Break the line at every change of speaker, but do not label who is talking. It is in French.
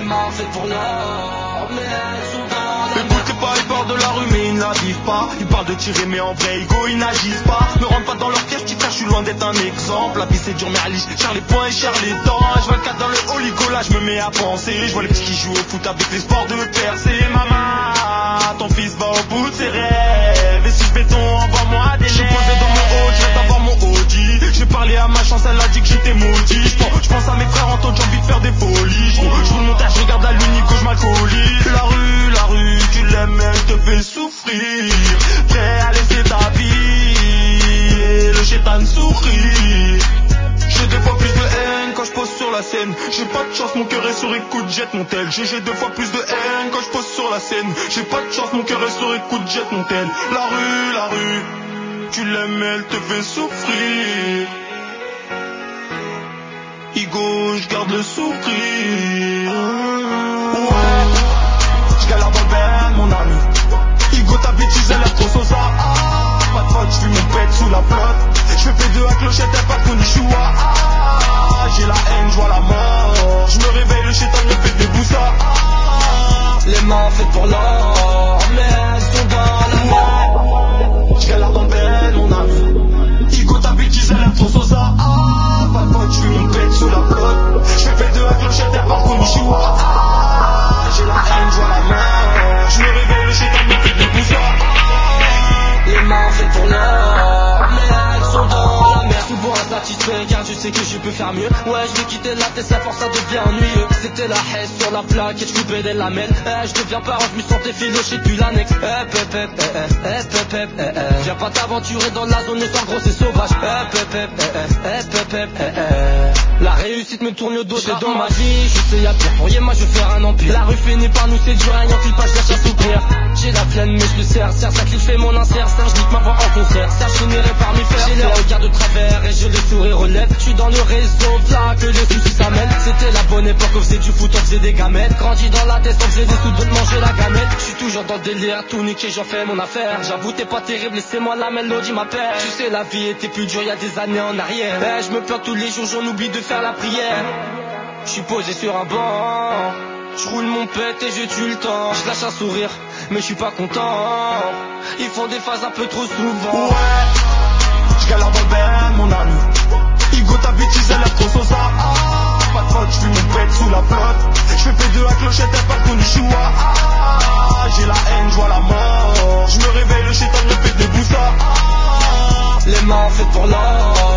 mains faites pour l'or, mais elles sont dans la
Écoutez pas, ils parlent de la rue mais ils ne la vivent pas. Ils parlent de tirer mais en vrai ego ils n'agissent pas. Ne rentre pas dans leur piège petit frère, je suis loin d'être un exemple. La vie c'est dur mais Alice, cher les points et cher les dents. Je vois le cadre dans le holigo, là je me mets à penser. Je vois les petits qui jouent au foot avec l'espoir de percer. Maman, ton fils va au bout de ses rêves. Et si je béton, envoie-moi des lettres. Je suis posé dans mon haut, je vais avoir mon Audi. J'ai parlé à ma chance, elle a dit que j'étais maudit. Je pense à mes frères en temps, j'ai envie de faire des folies. Je roule mon terre, je regarde la lune, que je m'alcoolise. La rue, tu l'aimes, elle te fait souffrir. Prêt à laisser ta vie, et le chétan sourit. J'ai deux fois plus de haine quand je pose sur la scène. J'ai pas de chance, mon cœur est sur écoute, jette mon tel. J'ai deux fois plus de haine quand je pose sur la scène. J'ai pas de chance, mon cœur est sur écoute, jette mon tel. La rue, tu l'aimes, elle te fait souffrir. Igo, je garde le sourire. Ouais, je galère dans le ben, mon ami. Igo, ta bêtise, elle a trop sosa. Pas de faute, je fume mon pet sous la flotte. Je fais deux à clochette, elle pas qu'on y choua. J'ai la haine, je vois la mort. Je me réveille, le chétan me fait des boussas.
les mains faites pour l'or, mais elles sont dans la mer.
Je galère dans le ben, mon ami. Igo, ta bêtise, elle a trop sosa. Pas de faute, je fume mon pet sous la flotte. Je fais deux à clochette, elle pas qu'on y choua. J'ai la haine, je vois la mort. Je me réveille, le chétan me fait des boussas.
Les mains faites pour l'or, mais elles sont dans la mer. Souvent insatisfait car je sais que je peux faire mieux. Ouais, je vais quitter la tête, à force ça devient ennuyeux. C'était la haisse sur la plaque et je coupais des lamelles. Je deviens parent, je me sentais filoché depuis l'annexe. Viens pas t'aventurer dans la zone, sans gros c'est sauvage. La réussite me tourne au dos, c'est dans ma vie, je sais y'a pire. Pour moi je vais faire un empire. La rue finit par nous séduire, un qui passe la chasse au pire. J'ai la flemme mais je le sers, ça qui fait mon insert. Je nique ma voix en concert, ça finirait par m'y faire. J'ai les regards de travers et je le sourire relève. Je suis dans le réseau, là que les soucis s'amènent. C'était la bonne époque, on faisait du foot, on faisait des gamètes. Grandi dans la tête, on faisait des sous de manger la gamette. Je suis toujours dans le délire, tout niqué, j'en fais mon affaire. J'avoue t'es pas terrible, laissez-moi la mélodie m'appelle. Tu sais la vie était plus dure, y a des années en arrière. Je me plains tous les jours, j'en oublie de faire la prière. Je suis posé sur un banc, je roule mon pet et je tue le temps. Je lâche un sourire, mais je suis pas content. Ils font des phases un peu trop souvent.
Ouais, je galère dans le ben, mon ami. Igo, ta bêtise, elle a trop sosa. Pas de faute, je fume mon pet sous la flotte. Je fais deux à clochette, elle pas qu'on y choua. J'ai la haine, je vois la mort. Je me réveille, le chétan me fait des boussas.
Les mains faites pour l'or.